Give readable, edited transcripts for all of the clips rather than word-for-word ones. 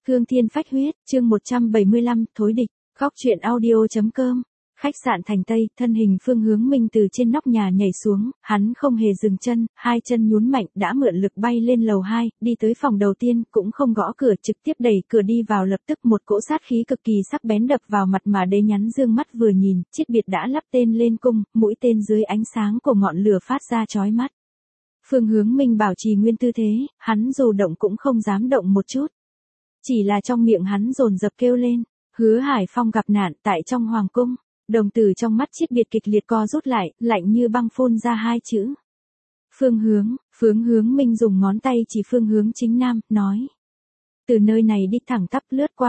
Hương Thiên Phách Huyết, chương 175, Thối địch, góc truyện audio.com. Khách sạn Thành Tây, thân hình Phương Hướng Minh từ trên nóc nhà nhảy xuống, hắn không hề dừng chân, hai chân nhún mạnh đã mượn lực bay lên lầu 2, đi tới phòng đầu tiên, cũng không gõ cửa, trực tiếp đẩy cửa đi vào, lập tức một cỗ sát khí cực kỳ sắc bén đập vào mặt, mà Đế Nhắn dương mắt vừa nhìn, chiết biệt đã lắp tên lên cung, mũi tên dưới ánh sáng của ngọn lửa phát ra chói mắt. Phương Hướng Minh bảo trì nguyên tư thế, hắn dù động cũng không dám động một chút. Chỉ là trong miệng hắn dồn dập kêu lên, Hứa Hải Phong gặp nạn tại trong hoàng cung. Đồng tử trong mắt chiết biệt kịch liệt co rút lại, lạnh như băng phun ra hai chữ. Phương Hướng Minh dùng ngón tay chỉ phương hướng chính nam, nói. Từ nơi này đi thẳng tắp lướt qua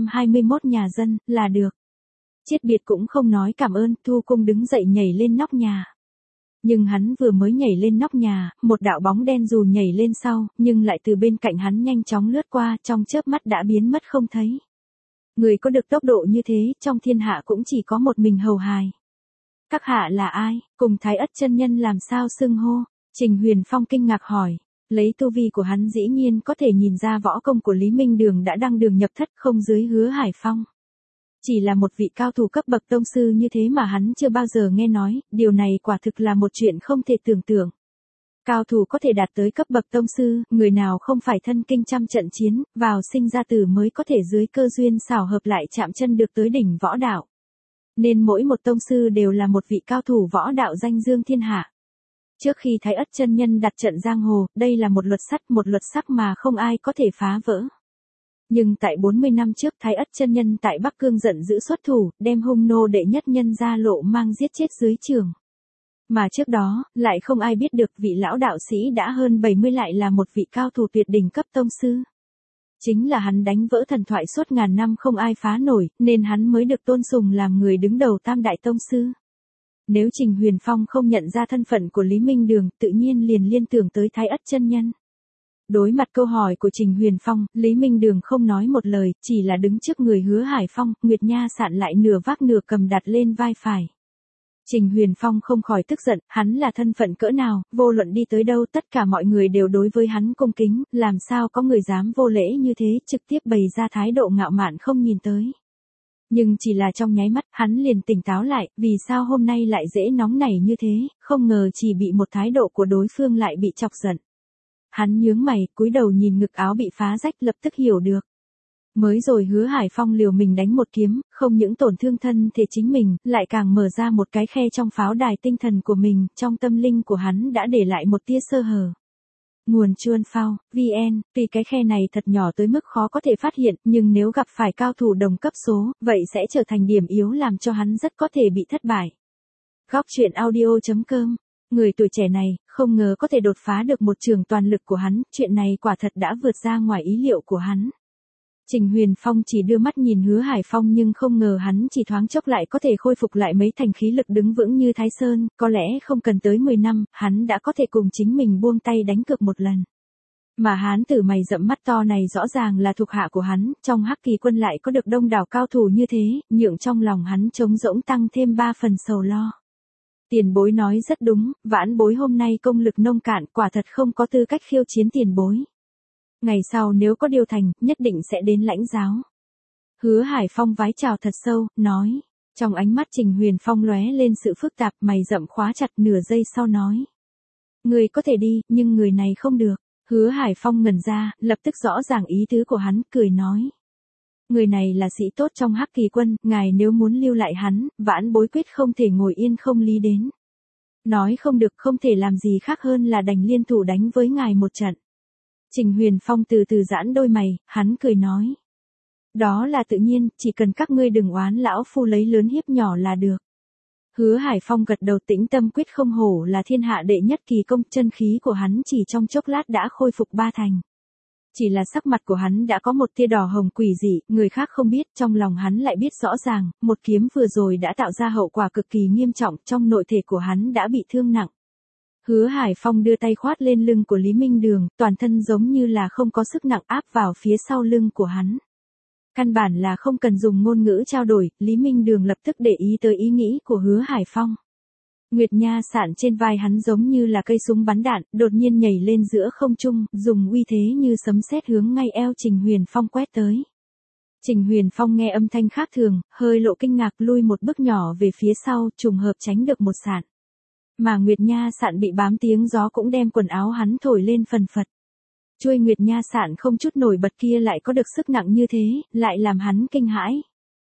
221 nhà dân, là được. Chiết biệt cũng không nói cảm ơn, thu cung đứng dậy nhảy lên nóc nhà. Nhưng hắn vừa mới nhảy lên nóc nhà, một đạo bóng đen dù nhảy lên sau, nhưng lại từ bên cạnh hắn nhanh chóng lướt qua, trong chớp mắt đã biến mất không thấy. Người có được tốc độ như thế, trong thiên hạ cũng chỉ có một mình Hầu Hài. Các hạ là ai, cùng Thái Ất chân nhân làm sao xưng hô? Trình Huyền Phong kinh ngạc hỏi. Lấy tu vi của hắn dĩ nhiên có thể nhìn ra võ công của Lý Minh Đường đã đăng đường nhập thất không dưới Hứa Hải Phong. Chỉ là một vị cao thủ cấp bậc tông sư như thế mà hắn chưa bao giờ nghe nói, điều này quả thực là một chuyện không thể tưởng tượng. Cao thủ có thể đạt tới cấp bậc tông sư, người nào không phải thân kinh trăm trận chiến, vào sinh ra tử mới có thể dưới cơ duyên xảo hợp lại chạm chân được tới đỉnh võ đạo. Nên mỗi một tông sư đều là một vị cao thủ võ đạo danh dương thiên hạ. Trước khi Thái Ất chân nhân đặt trận giang hồ, đây là một luật sắc mà không ai có thể phá vỡ. Nhưng tại 40 năm trước Thái Ất chân nhân tại Bắc Cương giận dữ xuất thủ, đem hung nô đệ nhất nhân Gia Lộ mang giết chết dưới trường. Mà trước đó, lại không ai biết được vị lão đạo sĩ đã hơn 70 lại là một vị cao thủ tuyệt đỉnh cấp tông sư. Chính là hắn đánh vỡ thần thoại suốt ngàn năm không ai phá nổi, nên hắn mới được tôn sùng làm người đứng đầu tam đại tông sư. Nếu Trình Huyền Phong không nhận ra thân phận của Lý Minh Đường, tự nhiên liền liên tưởng tới Thái Ất chân nhân. Đối mặt câu hỏi của Trình Huyền Phong, Lý Minh Đường không nói một lời, chỉ là đứng trước người Hứa Hải Phong, Nguyệt Nha Sạn lại nửa vác nửa cầm đặt lên vai phải. Trình Huyền Phong không khỏi tức giận, hắn là thân phận cỡ nào, vô luận đi tới đâu tất cả mọi người đều đối với hắn cung kính, làm sao có người dám vô lễ như thế, trực tiếp bày ra thái độ ngạo mạn không nhìn tới. Nhưng chỉ là trong nháy mắt, hắn liền tỉnh táo lại, vì sao hôm nay lại dễ nóng nảy như thế, không ngờ chỉ bị một thái độ của đối phương lại bị chọc giận. Hắn nhướng mày, cúi đầu nhìn ngực áo bị phá rách, lập tức hiểu được. Mới rồi Hứa Hải Phong liều mình đánh một kiếm, không những tổn thương thân thể chính mình, lại càng mở ra một cái khe trong pháo đài tinh thần của mình, trong tâm linh của hắn đã để lại một tia sơ hở. Nguồn Chuan Phao, VN, tuy cái khe này thật nhỏ tới mức khó có thể phát hiện, nhưng nếu gặp phải cao thủ đồng cấp số, vậy sẽ trở thành điểm yếu làm cho hắn rất có thể bị thất bại. Góc truyện audio.com. Người tuổi trẻ này, không ngờ có thể đột phá được một trường toàn lực của hắn, chuyện này quả thật đã vượt ra ngoài ý liệu của hắn. Trình Huyền Phong chỉ đưa mắt nhìn Hứa Hải Phong nhưng không ngờ hắn chỉ thoáng chốc lại có thể khôi phục lại mấy thành khí lực đứng vững như Thái Sơn, có lẽ không cần tới 10 năm, hắn đã có thể cùng chính mình buông tay đánh cược một lần. Mà hán tử mày rậm mắt to này rõ ràng là thuộc hạ của hắn, trong Hắc Kỳ quân lại có được đông đảo cao thủ như thế, nhượng trong lòng hắn trống rỗng tăng thêm 3 phần sầu lo. Tiền bối nói rất đúng, vãn bối hôm nay công lực nông cạn, quả thật không có tư cách khiêu chiến tiền bối. Ngày sau nếu có điều thành, nhất định sẽ đến lãnh giáo. Hứa Hải Phong vái chào thật sâu, nói. Trong ánh mắt Trình Huyền Phong lóe lên sự phức tạp, mày rậm khóa chặt, nửa giây sau nói. Người có thể đi, nhưng người này không được. Hứa Hải Phong ngẩn ra, lập tức rõ ràng ý tứ của hắn, cười nói. Người này là sĩ tốt trong Hắc Kỳ quân, ngài nếu muốn lưu lại hắn, vãn bối quyết không thể ngồi yên không lý đến. Nói không được, không thể làm gì khác hơn là đành liên thủ đánh với ngài một trận. Trình Huyền Phong từ từ giãn đôi mày, hắn cười nói. Đó là tự nhiên, chỉ cần các ngươi đừng oán lão phu lấy lớn hiếp nhỏ là được. Hứa Hải Phong gật đầu, tĩnh tâm quyết không hổ là thiên hạ đệ nhất kỳ công, chân khí của hắn chỉ trong chốc lát đã khôi phục 3 thành. Chỉ là sắc mặt của hắn đã có một tia đỏ hồng quỷ dị, người khác không biết, trong lòng hắn lại biết rõ ràng, một kiếm vừa rồi đã tạo ra hậu quả cực kỳ nghiêm trọng, trong nội thể của hắn đã bị thương nặng. Hứa Hải Phong đưa tay khoát lên lưng của Lý Minh Đường, toàn thân giống như là không có sức nặng áp vào phía sau lưng của hắn. Căn bản là không cần dùng ngôn ngữ trao đổi, Lý Minh Đường lập tức để ý tới ý nghĩ của Hứa Hải Phong. Nguyệt Nha Sạn trên vai hắn giống như là cây súng bắn đạn, đột nhiên nhảy lên giữa không trung, dùng uy thế như sấm sét hướng ngay eo Trình Huyền Phong quét tới. Trình Huyền Phong nghe âm thanh khác thường, hơi lộ kinh ngạc lui một bước nhỏ về phía sau, trùng hợp tránh được một sạn. Mà Nguyệt Nha Sạn bị bám tiếng gió cũng đem quần áo hắn thổi lên phần phật. Chuôi Nguyệt Nha Sạn không chút nổi bật kia lại có được sức nặng như thế, lại làm hắn kinh hãi.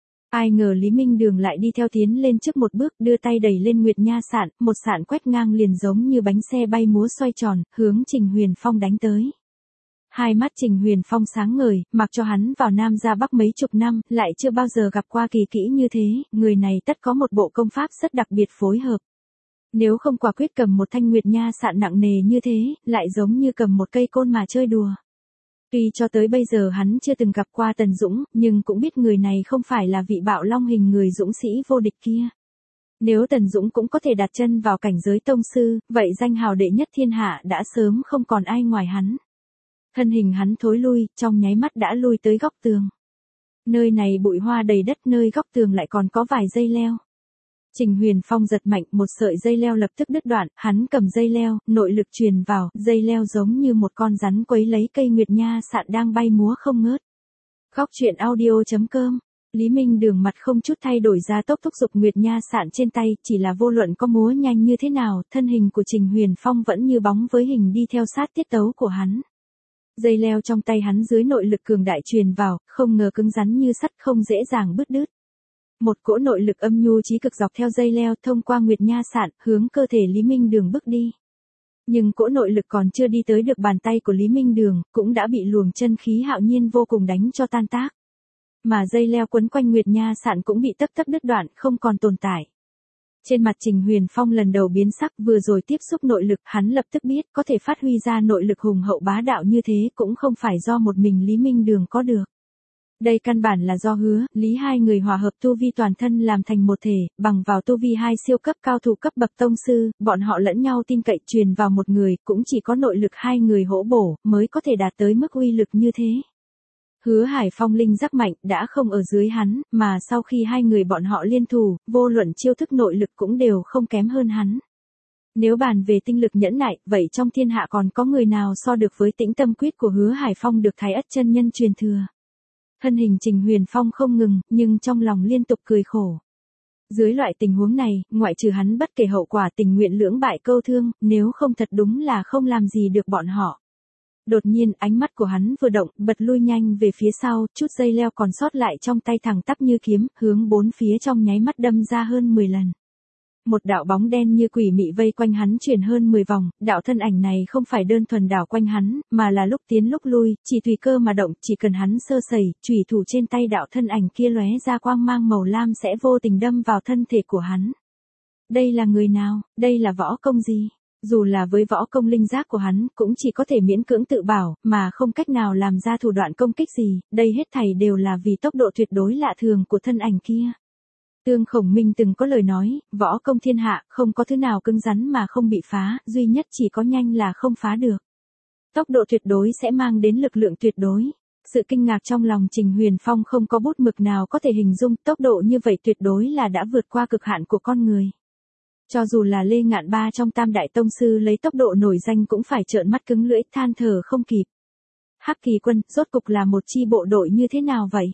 Ai ngờ Lý Minh Đường lại đi theo tiến lên trước một bước, đưa tay đẩy lên Nguyệt Nha Sạn, một sạn quét ngang liền giống như bánh xe bay múa xoay tròn, hướng Trình Huyền Phong đánh tới. Hai mắt Trình Huyền Phong sáng ngời, mặc cho hắn vào Nam ra Bắc mấy chục năm, lại chưa bao giờ gặp qua kỳ kỹ như thế, người này tất có một bộ công pháp rất đặc biệt phối hợp. Nếu không quả quyết cầm một thanh Nguyệt Nha Sạn nặng nề như thế, lại giống như cầm một cây côn mà chơi đùa. Tuy cho tới bây giờ hắn chưa từng gặp qua Tần Dũng, nhưng cũng biết người này không phải là vị bạo long hình người dũng sĩ vô địch kia. Nếu Tần Dũng cũng có thể đặt chân vào cảnh giới tông sư, vậy danh hào đệ nhất thiên hạ đã sớm không còn ai ngoài hắn. Thân hình hắn thối lui, trong nháy mắt đã lui tới góc tường. Nơi này bụi hoa đầy đất, nơi góc tường lại còn có vài dây leo. Trình Huyền Phong giật mạnh, một sợi dây leo lập tức đứt đoạn, hắn cầm dây leo, nội lực truyền vào, dây leo giống như một con rắn quấy lấy cây Nguyệt Nha Sạn đang bay múa không ngớt. Góc truyện audio.com. Lý Minh Đường mặt không chút thay đổi ra tốc thúc giục Nguyệt Nha Sạn trên tay, chỉ là vô luận có múa nhanh như thế nào, thân hình của Trình Huyền Phong vẫn như bóng với hình đi theo sát tiết tấu của hắn. Dây leo trong tay hắn dưới nội lực cường đại truyền vào, không ngờ cứng rắn như sắt, không dễ dàng bứt đứt. Một cỗ nội lực âm nhu chí cực dọc theo dây leo thông qua Nguyệt Nha Sạn, hướng cơ thể Lý Minh Đường bước đi. Nhưng cỗ nội lực còn chưa đi tới được bàn tay của Lý Minh Đường, cũng đã bị luồng chân khí hạo nhiên vô cùng đánh cho tan tác. Mà dây leo quấn quanh Nguyệt Nha Sạn cũng bị tấp đứt đoạn, không còn tồn tại. Trên mặt Trình Huyền Phong lần đầu biến sắc, vừa rồi tiếp xúc nội lực, hắn lập tức biết có thể phát huy ra nội lực hùng hậu bá đạo như thế cũng không phải do một mình Lý Minh Đường có được. Đây căn bản là do Hứa, Lý hai người hòa hợp tu vi toàn thân làm thành một thể, bằng vào tu vi hai siêu cấp cao thủ cấp bậc tông sư, bọn họ lẫn nhau tin cậy truyền vào một người, cũng chỉ có nội lực hai người hỗ bổ, mới có thể đạt tới mức uy lực như thế. Hứa Hải Phong linh giác mạnh, đã không ở dưới hắn, mà sau khi hai người bọn họ liên thủ, vô luận chiêu thức nội lực cũng đều không kém hơn hắn. Nếu bàn về tinh lực nhẫn nại, vậy trong thiên hạ còn có người nào so được với Tĩnh Tâm Quyết của Hứa Hải Phong được Thái Ất chân nhân truyền thừa. Thân hình Trình Huyền Phong không ngừng, nhưng trong lòng liên tục cười khổ. Dưới loại tình huống này, ngoại trừ hắn bất kể hậu quả tình nguyện lưỡng bại câu thương, nếu không thật đúng là không làm gì được bọn họ. Đột nhiên ánh mắt của hắn vừa động, bật lui nhanh về phía sau, chút dây leo còn sót lại trong tay thẳng tắp như kiếm, hướng bốn phía trong nháy mắt đâm ra hơn 10 lần. Một đạo bóng đen như quỷ mị vây quanh hắn chuyển hơn 10 vòng, đạo thân ảnh này không phải đơn thuần đảo quanh hắn, mà là lúc tiến lúc lui, chỉ tùy cơ mà động, chỉ cần hắn sơ sẩy, chủy thủ trên tay đạo thân ảnh kia lóe ra quang mang màu lam sẽ vô tình đâm vào thân thể của hắn. Đây là người nào, đây là võ công gì? Dù là với võ công linh giác của hắn, cũng chỉ có thể miễn cưỡng tự bảo, mà không cách nào làm ra thủ đoạn công kích gì, đây hết thảy đều là vì tốc độ tuyệt đối lạ thường của thân ảnh kia. Tương Khổng Minh từng có lời nói, võ công thiên hạ, không có thứ nào cứng rắn mà không bị phá, duy nhất chỉ có nhanh là không phá được. Tốc độ tuyệt đối sẽ mang đến lực lượng tuyệt đối. Sự kinh ngạc trong lòng Trình Huyền Phong không có bút mực nào có thể hình dung, tốc độ như vậy tuyệt đối là đã vượt qua cực hạn của con người. Cho dù là Lê Ngạn Ba trong Tam Đại Tông Sư lấy tốc độ nổi danh cũng phải trợn mắt cứng lưỡi than thở không kịp. Hắc Kỳ Quân, rốt cục là một chi bộ đội như thế nào vậy?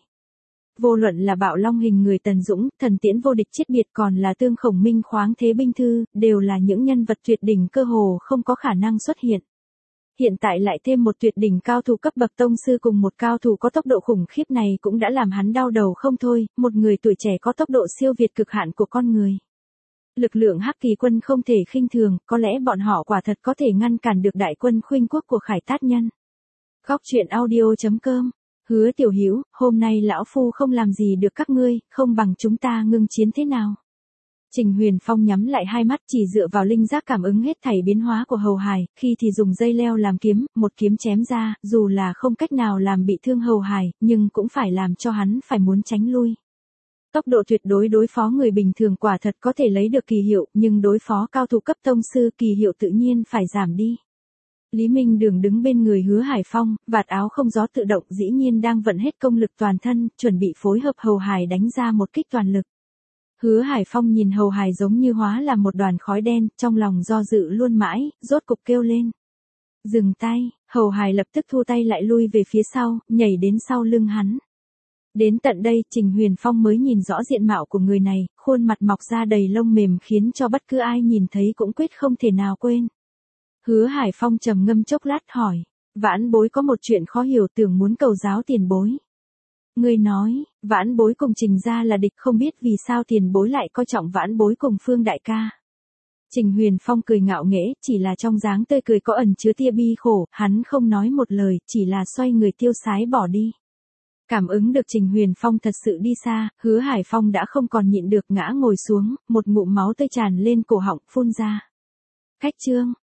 Vô luận là bạo long hình người Tần Dũng, thần tiễn vô địch chiết biệt còn là Tương Khổng Minh khoáng thế binh thư, đều là những nhân vật tuyệt đỉnh cơ hồ không có khả năng xuất hiện. Hiện tại lại thêm một tuyệt đỉnh cao thủ cấp bậc tông sư cùng một cao thủ có tốc độ khủng khiếp này cũng đã làm hắn đau đầu không thôi, một người tuổi trẻ có tốc độ siêu việt cực hạn của con người. Lực lượng Hắc Kỳ Quân không thể khinh thường, có lẽ bọn họ quả thật có thể ngăn cản được đại quân khuynh quốc của Khải Tát Nhân. Góc truyện audio.com. Hứa Tiểu Hữu, hôm nay lão phu không làm gì được các ngươi, không bằng chúng ta ngưng chiến thế nào? Trình Huyền Phong nhắm lại hai mắt, chỉ dựa vào linh giác cảm ứng hết thảy biến hóa của Hầu Hải, khi thì dùng dây leo làm kiếm, một kiếm chém ra, dù là không cách nào làm bị thương Hầu Hải, nhưng cũng phải làm cho hắn phải muốn tránh lui. Tốc độ tuyệt đối đối phó người bình thường quả thật có thể lấy được kỳ hiệu, nhưng đối phó cao thủ cấp tông sư kỳ hiệu tự nhiên phải giảm đi. Lý Minh Đường đứng bên người Hứa Hải Phong, vạt áo không gió tự động dĩ nhiên đang vận hết công lực toàn thân, chuẩn bị phối hợp Hầu Hải đánh ra một kích toàn lực. Hứa Hải Phong nhìn Hầu Hải giống như hóa là một đoàn khói đen, trong lòng do dự luôn mãi, rốt cục kêu lên. Dừng tay, Hầu Hải lập tức thu tay lại lui về phía sau, nhảy đến sau lưng hắn. Đến tận đây, Trình Huyền Phong mới nhìn rõ diện mạo của người này, khuôn mặt mọc ra đầy lông mềm khiến cho bất cứ ai nhìn thấy cũng quyết không thể nào quên. Hứa Hải Phong trầm ngâm chốc lát hỏi, Vãn Bối có một chuyện khó hiểu, tưởng muốn cầu giáo tiền bối. Người nói, Vãn Bối cùng Trình gia là địch, không biết vì sao tiền bối lại coi trọng Vãn Bối cùng Phương đại ca. Trình Huyền Phong cười ngạo nghễ, chỉ là trong dáng tươi cười có ẩn chứa tia bi khổ, hắn không nói một lời, chỉ là xoay người tiêu sái bỏ đi. Cảm ứng được Trình Huyền Phong thật sự đi xa, Hứa Hải Phong đã không còn nhịn được ngã ngồi xuống, một ngụm máu tươi tràn lên cổ họng phun ra. Khách trương,